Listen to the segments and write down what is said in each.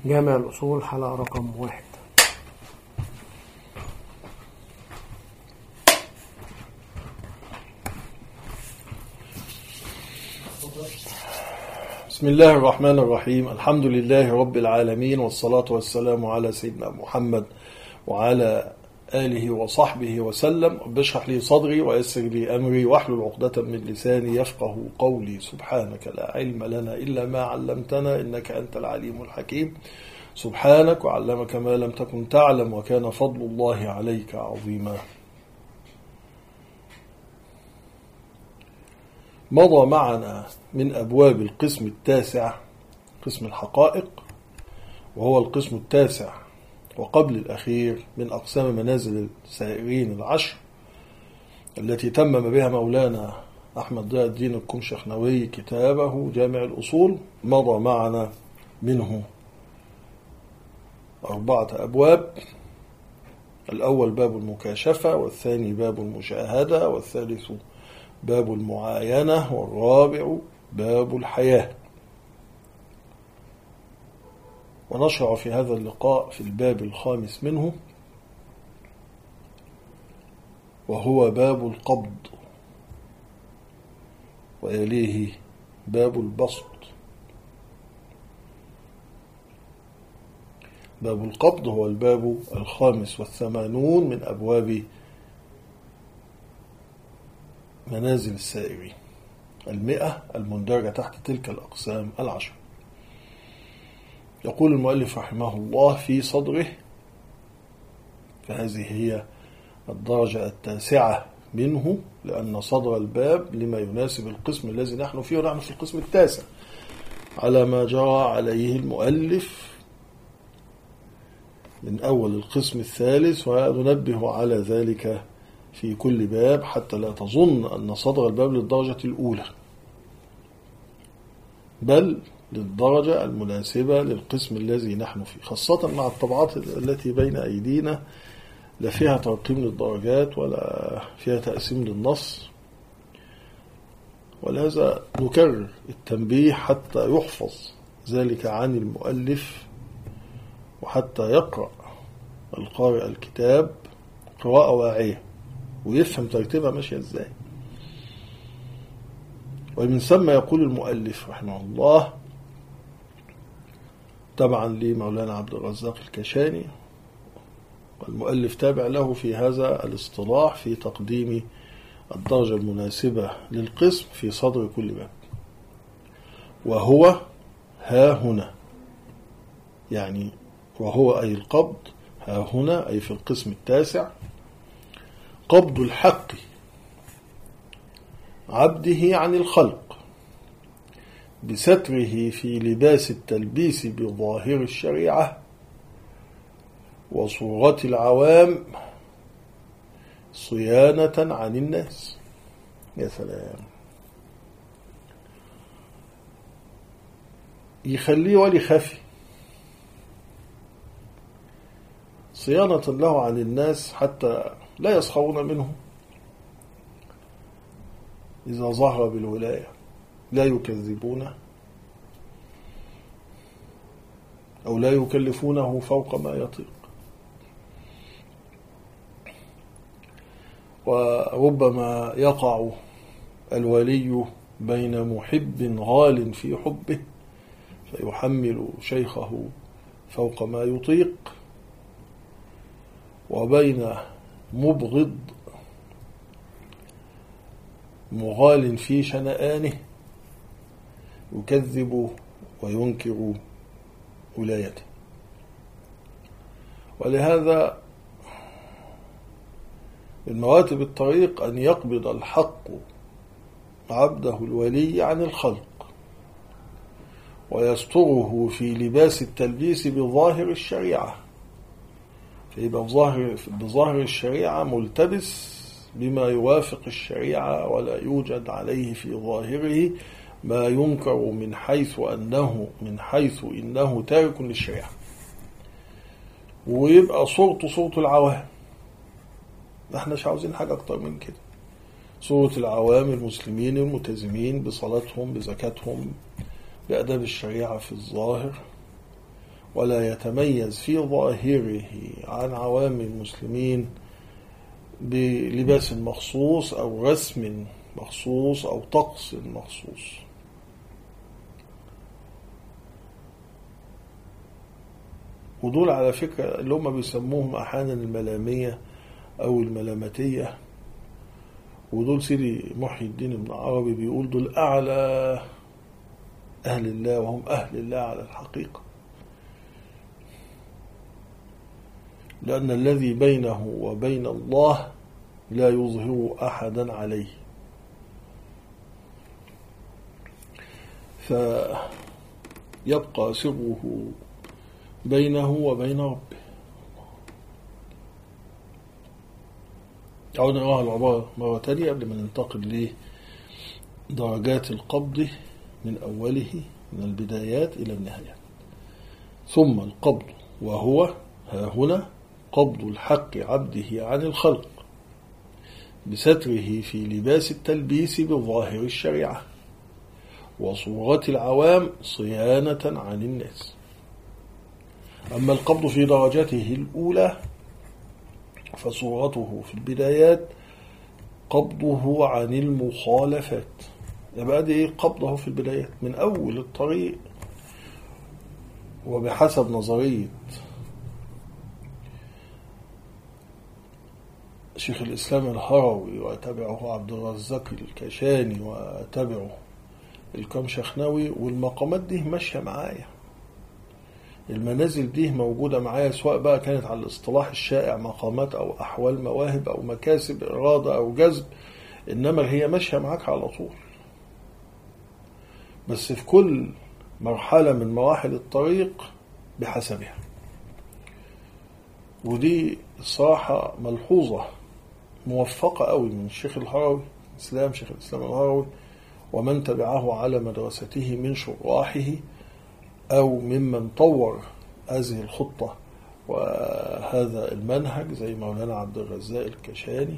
جامع الأصول حلقة رقم 1. بسم الله الرحمن الرحيم. الحمد لله رب العالمين، والصلاة والسلام على سيدنا محمد وعلى آله وصحبه وسلم. رب اشرح لي صدري ويسر لي أمري واحلل عقدة من لساني يفقه قولي. سبحانك لا علم لنا إلا ما علمتنا إنك أنت العليم الحكيم. سبحانك وعلمك ما لم تكن تعلم وكان فضل الله عليك عظيما. مضى معنا من أبواب القسم التاسع قسم الحقائق، وهو القسم التاسع وقبل الأخير من أقسام منازل السائرين العشر التي تمم بها مولانا أحمد ضياء الدين الكمشخنوي كتابه جامع الأصول. مضى معنا منه 4 أبواب: الأول باب المكاشفة، والثاني باب المشاهدة، والثالث باب المعاينة، والرابع باب الحياة. ونشرع في هذا اللقاء في الباب الخامس منه، وهو باب القبض، ويليه باب البسط. باب القبض هو الباب 85 من أبواب منازل السائرين 100 المندرجة تحت تلك الأقسام العشر. يقول المؤلف رحمه الله في صدره، فهذه هي الدرجة التاسعة منه، لأن صدر الباب لما يناسب القسم الذي نحن فيه، ونحن في القسم التاسع على ما جرى عليه المؤلف من أول القسم الثالث، وننبه على ذلك في كل باب حتى لا تظن أن صدر الباب للدرجة الأولى، بل للدرجة المناسبة للقسم الذي نحن فيه، خاصة مع الطبعات التي بين أيدينا لا فيها ترقيم للدرجات ولا فيها تقسيم للنص. ولهذا نكرر التنبيه حتى يحفظ ذلك عن المؤلف، وحتى يقرأ القارئ الكتاب قراءة واعية ويفهم ترتيبها ماشية ازاي. ومن ثم يقول المؤلف رحمه الله طبعا لمولانا عبد الرزاق الكشاني، والمؤلف تابع له في هذا الاصطلاح في تقديم الدرجة المناسبة للقسم في صدر كل باب، وهو ها هنا، يعني وهو أي القبض، ها هنا أي في القسم التاسع، قبض الحق عبده عن الخلق بستره في لباس التلبيس بظاهر الشريعة وصورة العوام صيانة عن الناس. يا سلام، يخليه ولي خفي صيانة له عن الناس حتى لا يسخرون منه إذا ظهر بالولاية، لا يكذبونه أو لا يكلفونه فوق ما يطيق. وربما يقع الولي بين محب غال في حبه فيحمل شيخه فوق ما يطيق، وبين مبغض مغال في شنآنه يكذب وينكر ولايته. ولهذا من مراتب الطريق أن يقبض الحق عبده الولي عن الخلق ويستره في لباس التلبيس بظاهر الشريعة، فيبقى بظاهر الشريعة ملتبس بما يوافق الشريعة، ولا يوجد عليه في ظاهره ما ينكر من حيث إنه تارك للشريعة، ويبقى صورة العوام. احنا مش عاوزين حاجة أكتر من كده. صورة العوام المسلمين الملتزمين بصلاتهم بزكاتهم بأداب الشريعة في الظاهر، ولا يتميز في ظاهره عن عوام المسلمين بلباس مخصوص أو رسم مخصوص أو طقس مخصوص. ودول على فكرة اللي هم بيسموهم أحيانا الملامية أو الملامتية، ودول سيدي محي الدين ابن عربي بيقول دول أعلى أهل الله، وهم أهل الله على الحقيقة، لأن الذي بينه وبين الله لا يظهر أحدا عليه. فيبقى سره بينه وبين ربه. عودنا نقرأ العبارة مرة تانية قبل ما ننتقل لدرجات القبض من أوله من البدايات إلى النهايات. ثم القبض وهو ها هنا قبض الحق عبده عن الخلق بستره في لباس التلبيس بظاهر الشريعة وصورة العوام صيانة عن الناس. أما القبض في درجته الأولى فصورته في البدايات قبضه عن المخالفات. يبقى دي قبضه في البدايات من أول الطريق، وبحسب نظرية شيخ الإسلام الهروي وتبعه عبد الرزاق الكشاني وتبعه الكمشخنوي، والمقامات دي ماشية معايا، المنازل دي موجودة معايا، سواء بقى كانت على الاصطلاح الشائع مقامات أو أحوال مواهب أو مكاسب إرادة أو جذب، إنما هي ماشية معاك على طول. بس في كل مرحلة من مراحل الطريق بحسبها. ودي الصراحة ملحوظة موفقة قوي من الشيخ الهروي شيخ الإسلام الهروي ومن تبعه على مدرسته من شراحه أو ممن طور هذه الخطة وهذا المنهج زي مولانا عبد الرزاق الكشاني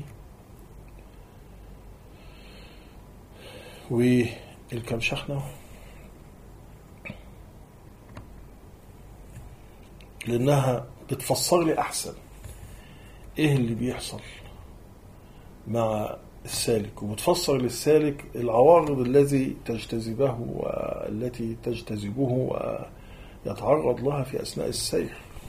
والكمشخنوي، لأنها بتفسر لي أحسن إيه اللي بيحصل مع السالك، وبتفسر للسالك العوارض التي تجتذبه والتي تجتذبه ويتعرض لها في أثناء السير.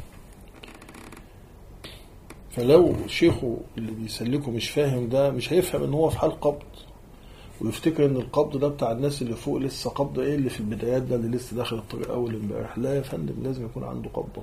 فلو شيخه اللي بيسلكه مش فاهم ده، مش هيفهم ان هو في حال قبض، ويفتكر ان القبض ده بتاع الناس اللي فوق لسه قبض ايه اللي في البدايات ده اللي لسه داخل الطريق اول امبارح. لا يا فندم، لازم يكون عنده قبضه.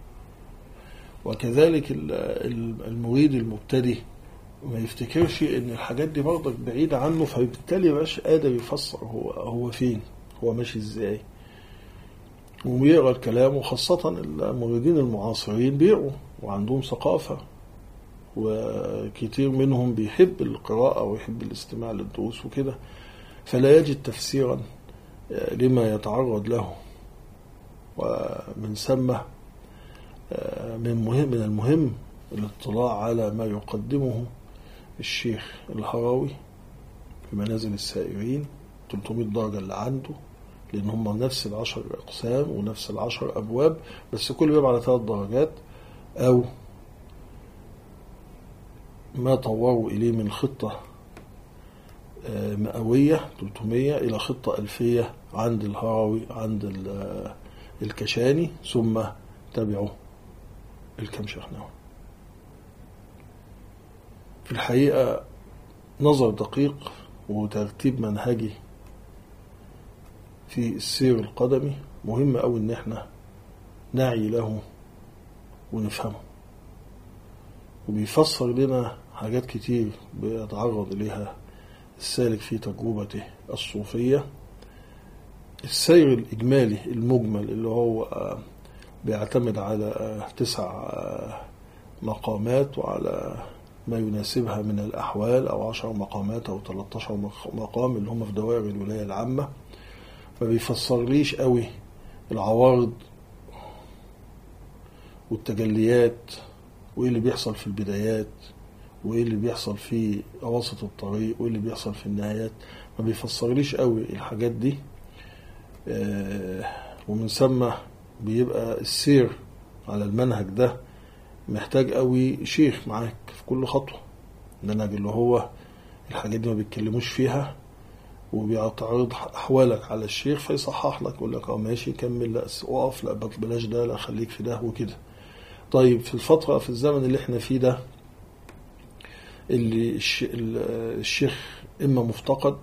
وكذلك المريد المبتدئ ما يفتكرش ان الحاجات دي برضك بعيدة عنه، فبالتالي مش قادر يفسر هو فين، هو ماشي ازاي، وبيقرأ الكلام. وخاصة المريدين المعاصرين بيقروا وعندهم ثقافة، وكتير منهم بيحب القراءة ويحب الاستماع للدروس وكده، فلا يجد تفسيرا لما يتعرض له. ومن ثم من المهم الاطلاع على ما يقدمه الشيخ الهروي في منازل السائرين 300 درجة اللي عنده، لأن هم نفس 10 أقسام ونفس 10 أبواب، بس كل باب على 3 درجات، أو ما طوروا إليه من خطة مئوية 300 إلى خطة ألفية عند الهروي عند الكشاني، ثم تبعه الكمشخنوي. في الحقيقة نظر دقيق وترتيب منهجي في السير القدمي مهم أوي إن احنا نعي له ونفهمه، وبيفسر لنا حاجات كتير بيتعرض إليها السالك في تجربته الصوفية. السير الإجمالي المجمل اللي هو بيعتمد على 9 مقامات وعلى ما يناسبها من الأحوال، أو 10 مقامات أو 13 مقام اللي هم في دوائر الولاية العامة، ما بيفسر ليش قوي العوارض والتجليات، وإيه اللي بيحصل في البدايات، وإيه اللي بيحصل في أواسط الطريق، وإيه اللي بيحصل في النهايات. ما بيفسر ليش قوي الحاجات دي. ومن ثم بيبقى السير على المنهج ده محتاج قوي شيخ معاك في كل خطوة. المنهج اللي هو الحاجات دي ما بيتكلموش فيها، وبيعترض أحوالك على الشيخ فيصحح لك، يقول لك ماشي كمل، لا اقف، لا بلاش ده، لا خليك في ده وكده. طيب في الزمن اللي احنا فيه ده، اللي الشيخ إما مفتقد،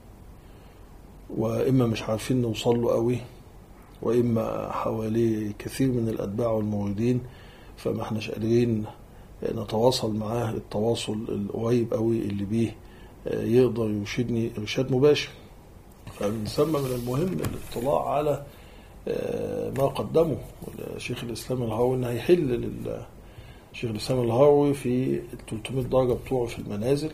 وإما مش عارفين نوصل له قوي، وإما حواليه كثير من الأتباع والموردين، فما احناش قادرين نتواصل معاه التواصل القريب قوي اللي بيه يقدر يرشدني إرشاد مباشر. فبنسمى من المهم الاطلاع على ما قدمه شيخ الإسلام الهروي، إنه هيحل شيخ الإسلام الهروي في 300 درجة بتوعه في المنازل،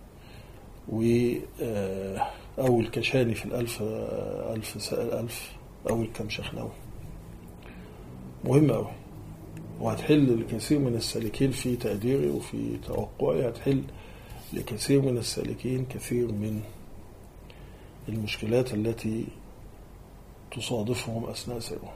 أو الكشاني في الألف أو الكمشخناوي. مهم أوي، وهتحل لكثير من السالكين في تقديري وفي توقعي، هتحل لكثير من السالكين كثير من المشكلات التي تصادفهم أثناء سيرهم.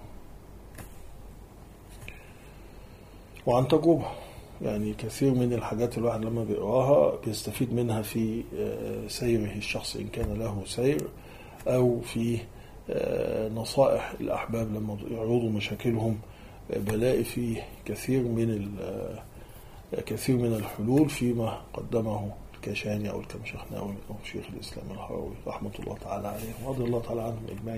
وعن تجربة، يعني كثير من الحاجات الواحد لما بيقراها بيستفيد منها في سيره الشخص إن كان له سير، أو في نصائح الأحباب لما يعرضوا مشاكلهم، بلاقي فيه كثير من الحلول فيما قدمه الكشاني أو الكمشخناوي أو شيخ الإسلام الهروي رحمة الله تعالى عليهم ورضي الله تعالى عنهم أجمعين.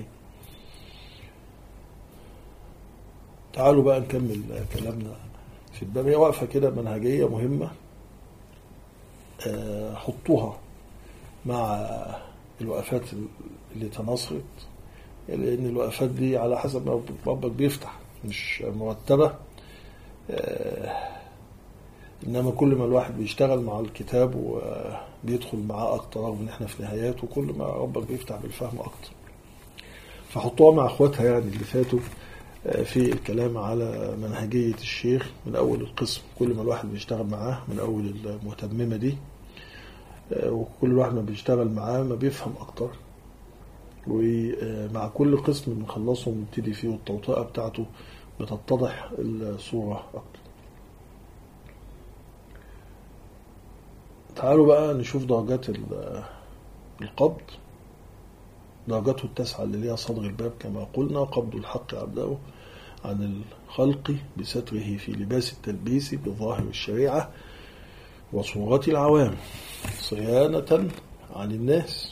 تعالوا بقى نكمل كلامنا في الباب. هي واقفة كده منهجية مهمة، حطوها مع الوقفات اللي تناصرت، لأن الوقفات دي على حسب ما ربك بيفتح، مش مرتبة. إنما كل ما الواحد بيشتغل مع الكتاب وبيدخل معاه أكتر، رغم إن إحنا في نهاياته، كل ما ربك بيفتح بالفهم أكتر. فحطوها مع أخواتها يعني اللي فاتوا في الكلام على منهجية الشيخ من أول القسم. كل ما الواحد بيشتغل معاه من أول المهتممة دي، وكل واحد ما بيشتغل معاه ما بيفهم أكتر، ومع كل قسم بنخلصه ونبتدي فيه والتوطئة بتاعته بتتضح الصورة أكتر. تعالوا بقى نشوف درجات القبض. درجته التاسعة اللي ليها صدر الباب كما قلنا: قبض الحق عبده عن الخلق بستره في لباس التلبيس بظاهر الشريعة وصورة العوام، صيانة عن الناس.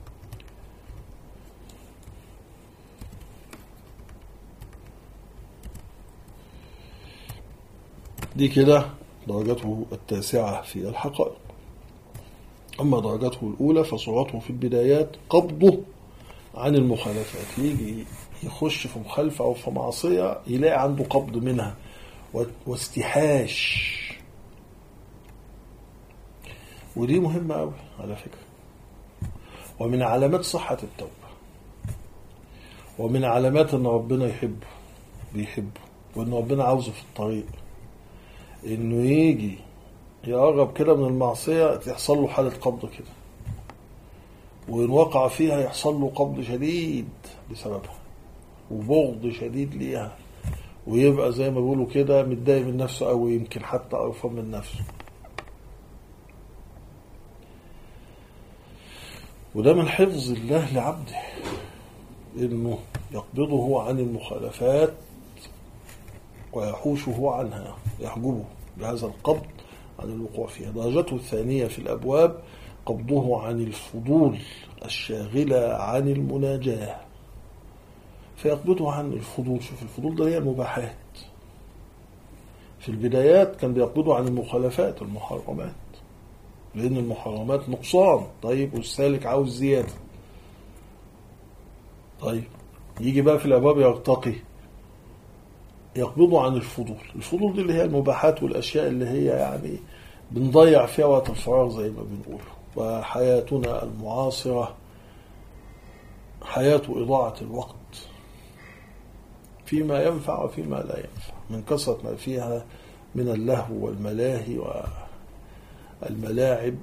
دي كده درجته التاسعة في الحقائق. أما درجته الأولى فصورته في البدايات قبضه عن المخالفات. يجي يخش في مخالفة أو في معصية يلاقي عنده قبض منها واستحاش. ودي مهمة أوي على فكرة، ومن علامات صحة التوبة، ومن علامات أن ربنا بيحبه وأن ربنا عاوزه في الطريق، إنه يجي يقرب كده من المعصية تحصل له حالة قبض كده، وإن وقع فيها يحصل له قبض شديد بسببها وبغض شديد ليها، ويبقى زي ما بيقولوا كده متضايق من نفسه أو يمكن حتى قرفان من نفسه. وده من حفظ الله لعبده، إنه يقبضه عن المخالفات ويحوشه عنها، يحجبه بهذا القبض عن الوقوع فيها. درجته الثانية في الأبواب قبضه عن الفضول الشاغلة عن المناجاة، فيقبضه عن الفضول. شوف الفضول ده هي المباحات. في البدايات كان بيقبضه عن المخالفات المحرمات، لأن المحرمات نقصان. طيب والسالك عاوز زيادة. طيب يجي بقى في الأبواب يرتقي، يقبضه عن الفضول. الفضول دي اللي هي المباحات والأشياء اللي هي يعني بنضيع فيها وقت الفراغ زي ما بنقول. وحياتنا المعاصرة حياة إضاعة الوقت فيما ينفع وفيما لا ينفع، من كثرة ما فيها من اللهو والملاهي والملاعب.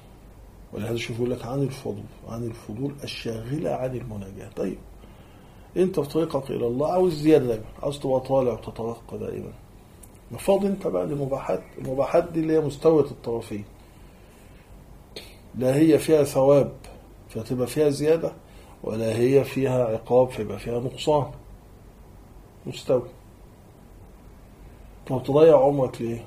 ولهذا شوفوا لك عن الفضول الشاغلة عن المناجاة. طيب انت في طريقك الى الله عاوز زياده دايما، عاوز تبقى طالع وتترقى دائما. مفاض انت بقى لمباحات. المباحات دي اللي هي مستوية الطرفين، لا هي فيها ثواب فتبقى فيها زيادة، ولا هي فيها عقاب فيبقى فيها نقصان. مستوي. طب تضيع عمرك ليه؟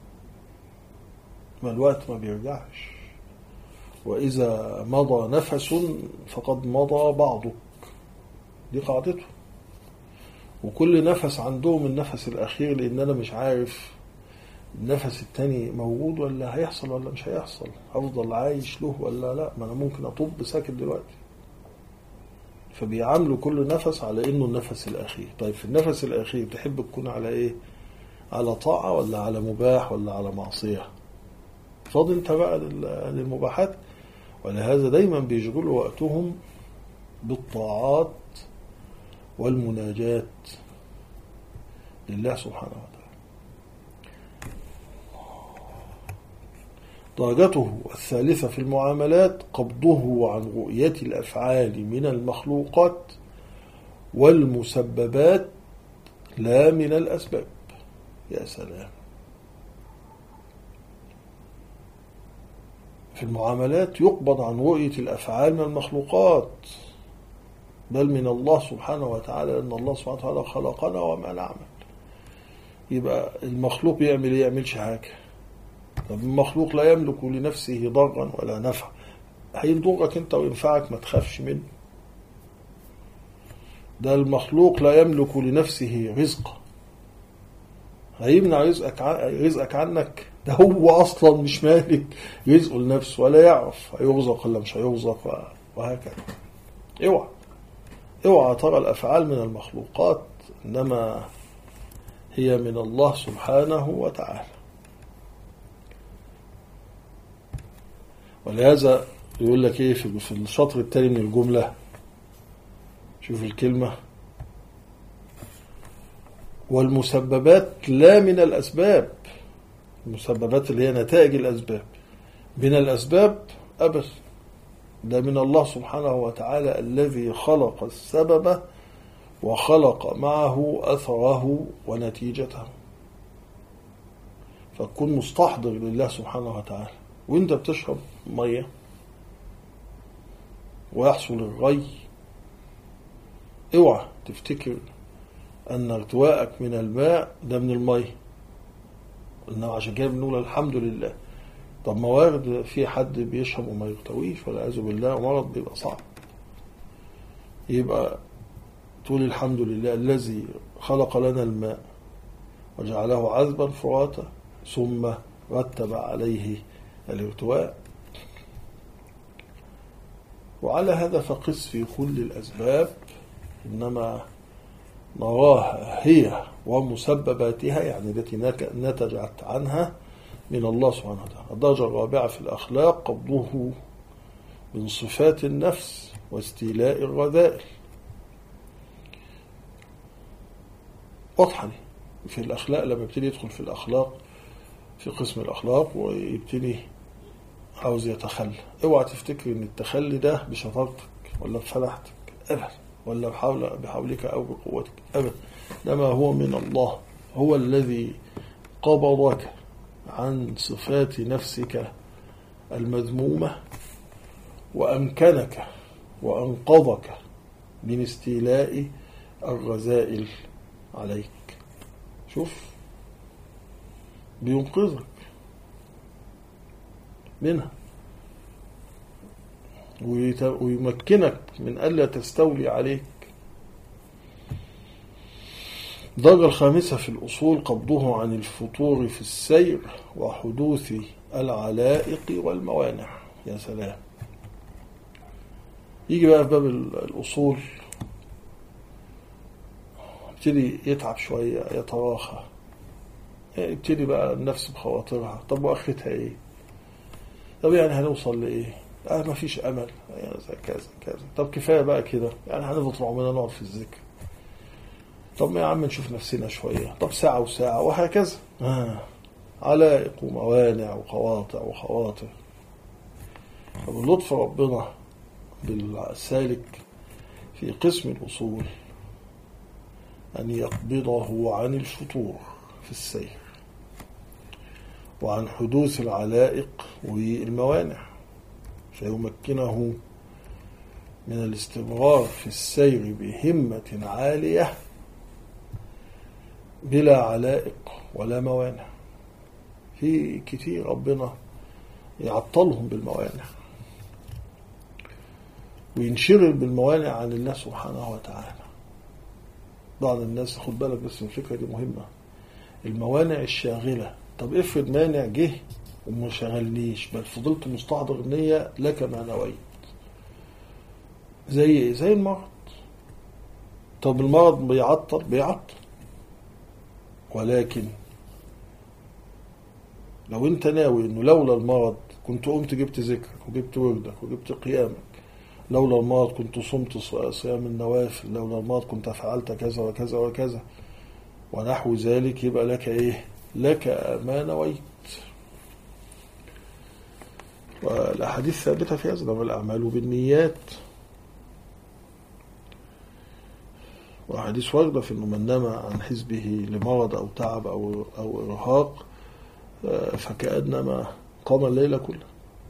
ما الوقت ما بيرجعش، وإذا مضى نفس فقد مضى بعضك. دي قاعدته. وكل نفس عندهم النفس الأخير، لأن أنا مش عارف النفس التاني موجود ولا هيحصل ولا مش هيحصل، أفضل عايش له ولا لا، ما أنا ممكن أطب ساكت دلوقتي. فبيعاملوا كل نفس على إنه النفس الأخير. طيب في النفس الأخير تحب تكون على إيه؟ على طاعة ولا على مباح ولا على معصية؟ فاضل انت بقى للمباحات. ولهذا دايما بيشغلوا وقتهم بالطاعات والمناجات لله سبحانه وتعالى. درجته الثالثة في المعاملات قبضه عن رؤية الأفعال من المخلوقات والمسببات لا من الأسباب. يا سلام. في المعاملات يقبض عن رؤية الأفعال من المخلوقات، بل من الله سبحانه وتعالى، لأن الله سبحانه وتعالى خلقنا وما نعمل. يبقى المخلوق يعمل ايه؟ يعملش حاجة. طب المخلوق لا يملك لنفسه ضرا ولا نفع، هيضرك انت وينفعك، ما تخافش منه. ده المخلوق لا يملك لنفسه رزق، هيمنع رزقك عنك. ده هو أصلا مش مالك رزقه لنفسه، ولا يعرف هيرزق ولا مش هيرزق، وهكذا. اوعى ترى الأفعال من المخلوقات، إنما هي من الله سبحانه وتعالى. ولهذا يقول لك ايه في الشطر التالي من الجملة، شوف الكلمة: والمسببات لا من الأسباب. المسببات اللي هي نتائج الأسباب، من الأسباب أبدا، ده من الله سبحانه وتعالى الذي خلق السبب وخلق معه أثره ونتيجته. فكن مستحضر لله سبحانه وتعالى. وانت بتشرب مية ويحصل الري، اوعى تفتكر أن ارتواءك من الماء ده من المية، إنه عشان كده بنقول الحمد لله. طب موارد في حد بيشرب وما يرتويش والعياذ بالله، مرض بيبقى صعب. يبقى تقول الحمد لله الذي خلق لنا الماء وجعله عذبا فراتا ثم رتب عليه الارتواء. وعلى هذا فقس في كل الأسباب، إنما نراها هي ومسبباتها، يعني التي نتجت عنها، من الله سبحانه وتعالى. الدرجة الرابعة في الأخلاق قبضه من صفات النفس واستيلاء الرذائل. واضحة في الأخلاق. لما يبتدي يدخل في الأخلاق في قسم الأخلاق ويبتدي عاوز يتخلى، اوعى تفتكر ان التخلي ده بشطارتك ولا بفلاحتك ابدا، ولا بحولك او بقوتك ابدا، انما هو من الله. هو الذي قبضك عن صفات نفسك المذمومة وأمكنك وأنقذك من استيلاء الرذائل عليك. شوف، بينقذك منها ويمكنك من ألا تستولي عليك. الدرجة الخامسة في الأصول قبضه عن الفطور في السير وحدوث العلائق والموانع. يا سلام. يجي بقى في باب الأصول يبتدي يتعب شوية، يتراخى، يبتدي بقى النفس بخواطرها. طب وآخرتها ايه؟ طب يعني هنوصل لإيه؟ ما فيش أمل، يعني كذا كذا. طب كفاية بقى كده، يعني هنفضل عمرنا نقعد في الذكر. طب ما يا عم نشوف نفسنا شوية، طب ساعة وساعة، وهكذا. علائق وموانع وقواطع وخواطر. فباللطف ربنا بالسالك في قسم الأصول أن يقبضه عن الفتور في السير وعن حدوث العلائق والموانع، فيمكنه من الاستمرار في السير بهمة عالية بلا علائق ولا موانع. في كتير ربنا يعطلهم بالموانع وينشغل بالموانع عن الله سبحانه وتعالى. بعض الناس خد بالك بس الفكرة دي مهمة، الموانع الشاغلة. طب افرض مانع جه وما شغلنيش بل فضلت مستحضر النية لك ما نويت، زي ايه؟ زي المرض. طب المرض بيعطل، ولكن لو انت ناوي انه لولا المرض كنت قمت جبت ذكرك وجبت وردك وجبت قيامك، لولا المرض كنت صمت صيام النوافل، لولا المرض كنت فعلت كذا وكذا وكذا ونحو ذلك، يبقى لك ايه؟ لك ما نويت. والأحاديث ثابتة في هذا، إنما الأعمال بالنيات، وحديث واردة في إنه من نام عن حزبه لمرض أو تعب أو إرهاق فكأنما قام الليل كله.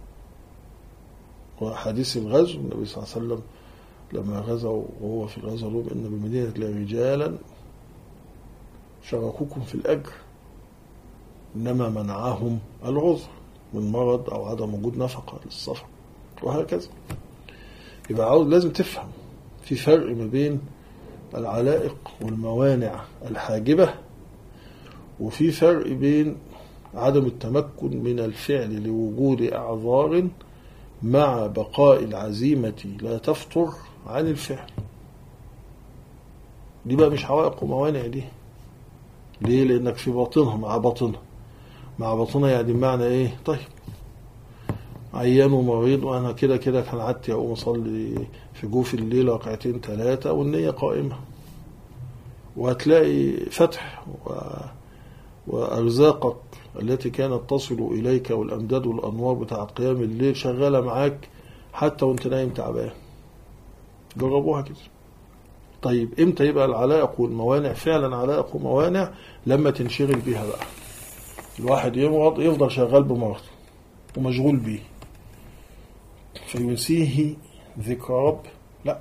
وحديث الغزو النبي صلى الله عليه وسلم لما غزوا وهو في الغزو لهم إن بمدينة رجالا شاركوكم في الأجر إنما منعهم العذر من مرض أو عدم وجود نفقة للسفر، وهكذا. يبقى لازم تفهم في فرق ما بين العلائق والموانع الحاجبة، وفي فرق بين عدم التمكن من الفعل لوجود أعذار مع بقاء العزيمة لا تفتر عن الفعل. دي بقى مش عوائق وموانع دي. ليه؟ لأنك في باطنها مع باطنها يعني معنى ايه؟ طيب عيان ومريض وانا كده كان عدتي اقوم اصلي في جوف الليل ركعتين 3 والنية قائمة، وهتلاقي فتح وارزاقك التي كانت تصل اليك والامداد والانوار بتاع قيام الليل شغالة معاك حتى وانت نايم تعبان. جربوها كده. طيب امتى يبقى العلائق والموانع فعلا علائق وموانع؟ لما تنشغل بيها بقى. الواحد يمرض يفضل شغال بمرض ومشغول بيه فينسيه ذكر رب، لا،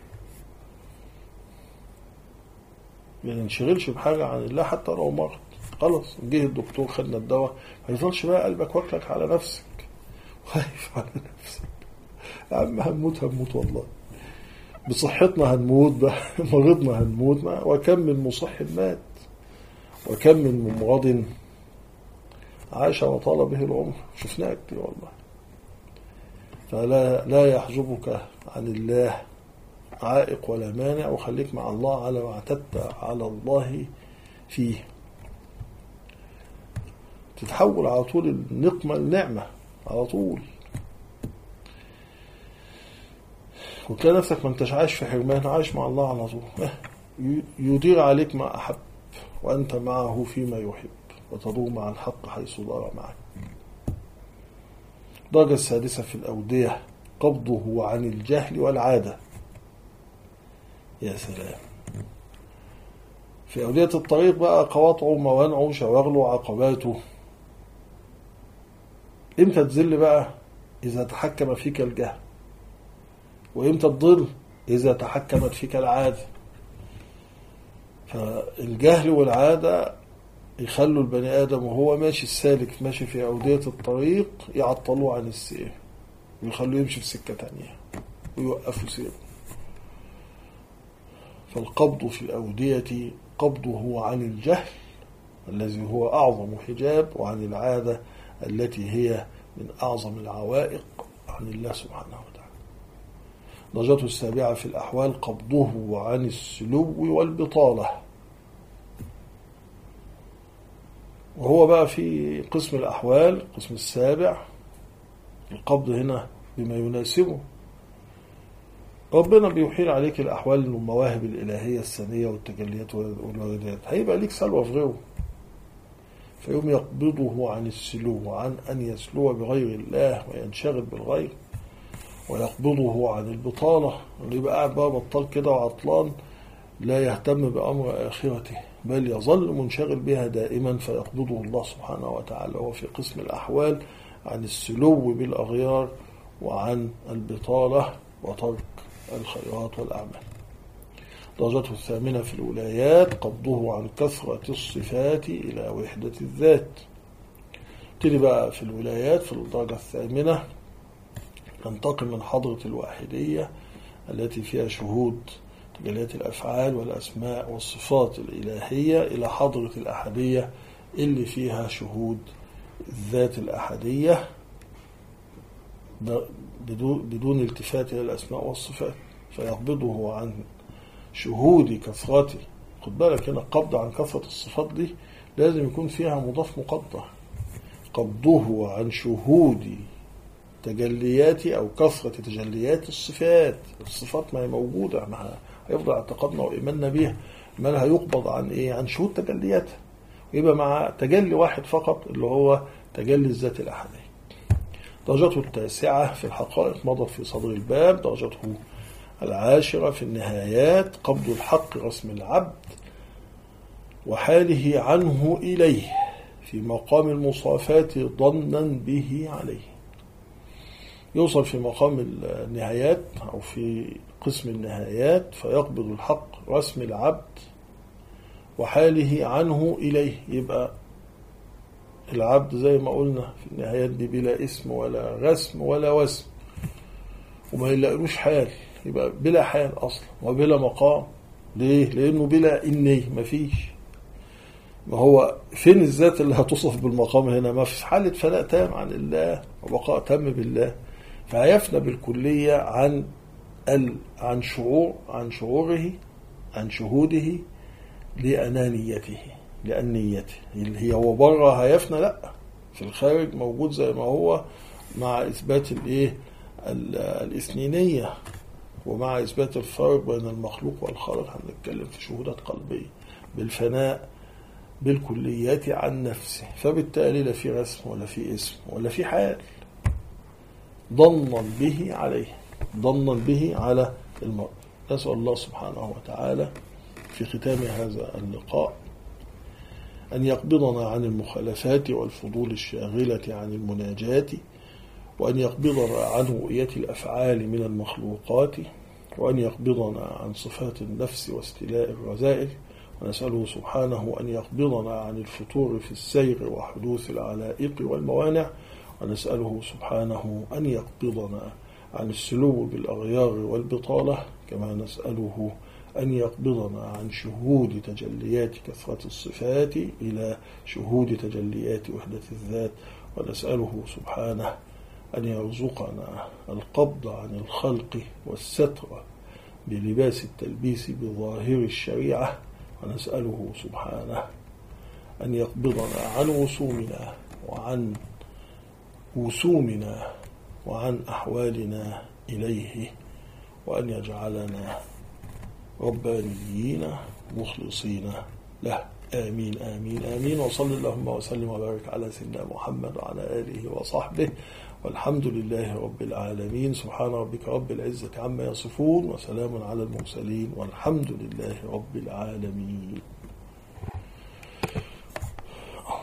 يعني نشغلش بحاجة عن الله حتى لو مرض. خلاص جه الدكتور خدنا الدواء، ما يفضلش بقى قلبك واكلك على نفسك خايف على نفسك. يا عم هنموت والله، بصحتنا هنموت بقى مرضنا هنموت، وكم من مصح مات وكم من ممرض عاش وطال به العمر، شفناها كتير والله. فلا يحجبك عن الله عائق ولا مانع، وخليك مع الله على ما اعتدت على الله فيه. تتحول على طول النقمة النعمة على طول، وتلاقي نفسك ما انتش عايش في حرمان، عايش مع الله على طول. يدير عليك ما أحب وأنت معه فيما يحب، وتدور مع الحق حيث دار معك. الدرجة السادسة في الأودية قبضه عن الجهل والعادة. يا سلام. في أودية الطريق بقى قواطعه موانعه شواغله عقباته. امتى تذل بقى؟ إذا تحكم فيك الجهل. وامتى تضل؟ إذا تحكمت فيك العادة. فالجهل والعادة يخلوا البني آدم وهو ماشي السالك ماشي في أودية الطريق يعطلوه عن السير ويخلوه يمشي في سكة تانية ويوقفوا سيره. فالقبض في الأودية قبضه عن الجهل الذي هو أعظم حجاب، وعن العادة التي هي من أعظم العوائق عن الله سبحانه وتعالى. درجته السابعة في الأحوال قبضه عن السلو والبطالة. وهو بقى في قسم الأحوال القسم السابع، القبض هنا بما يناسبه. ربنا بيحيل عليك الأحوال والمواهب الإلهية السنية والتجليات والوردات، هيبقى ليك سلوى في غيره، فيوم يقبضه عن السلو، عن أن يسلو بغير الله وينشغل بالغير، ويقبضه عن البطالة، اللي يبقى قاعد بقى بطال كده وعطلان لا يهتم بأمر آخرته، بل يظل منشغل بها دائما، فيقبضه الله سبحانه وتعالى. هو في قسم الأحوال عن السلو بالأغيار وعن البطالة وترك الخيرات والأعمال. درجته الثامنة في الولايات قبضه عن كثرة الصفات إلى وحدة الذات. تلي بقى في الولايات في الدرجة الثامنة ننتقل من حضرة الواحدية التي فيها شهود تجليات الأفعال والأسماء والصفات الإلهية إلى حضرة الأحدية اللي فيها شهود الذات الأحدية بدون التفات إلى الأسماء والصفات، فيقبضه عن شهود كثرته. خد بالك هنا قبض عن كثرة الصفات دي لازم يكون فيها مضاف مقدر. قبضه عن شهود تجليات أو كثرة تجليات الصفات. الصفات ما هي موجودة، ما هيفضل اعتقادنا وإيماننا بيها، ما هيقبض عن إيه؟ عن شهود تجلياتها، ويبقى مع تجلي واحد فقط اللي هو تجلي الذات الأحدية. درجته التاسعة في الحقائق مضت في صدر الباب. درجته العاشرة في النهايات قبض الحق رسم العبد وحاله عنه إليه في مقام المصافات ظنا به عليه. يوصل في مقام النهايات أو في قسم النهايات فيقبض الحق رسم العبد وحاله عنه إليه. يبقى العبد زي ما قلنا في النهايات دي بلا اسم ولا رسم ولا وسم، وما يلاقلوش حال، يبقى بلا حال أصلا وبلا مقام. ليه؟ لأنه بلا إني، مفيش. ما هو فين الذات اللي هتصف بالمقام هنا؟ ما في حالة فناء تام عن الله وبقاء تام بالله، فهيفنى بالكلية عن شعوره عن شهوده لأنانيته اللي هي هو بره هيفنى، لا في الخارج موجود زي ما هو، مع إثبات الإثنينية ومع إثبات الفرق بين المخلوق والخالق. هنتكلم في شهودات قلبية بالفناء بالكليات عن نفسه، فبالتالي لا في رسم ولا في اسم ولا في حال، ضنا به عليه، ضنا به على المرء. نسأل الله سبحانه وتعالى في ختام هذا اللقاء أن يقبضنا عن المخالفات والفضول الشاغلة عن المناجات، وأن يقبضنا عن رؤية الأفعال من المخلوقات، وأن يقبضنا عن صفات النفس واستيلاء الرذائل، ونسأله سبحانه أن يقبضنا عن الفتور في السير وحدوث العلائق والموانع، ونسأله سبحانه أن يقبضنا عن السلو بالأغيار والبطالة، كما نسأله أن يقبضنا عن شهود تجليات كثرة الصفات إلى شهود تجليات وحدة الذات، ونسأله سبحانه أن يرزقنا القبض عن الخلق والستر بلباس التلبيس بظاهر الشريعة، ونسأله سبحانه أن يقبضنا عن وسومنا وعن وسومنا وعن أحوالنا إليه، وأن يجعلنا ربانيين مخلصين له. آمين آمين آمين. وصل اللهم وسلم وبارك على سيدنا محمد وعلى آله وصحبه، والحمد لله رب العالمين. سبحان ربك رب العزة عما يصفون، وسلام على المرسلين، والحمد لله رب العالمين.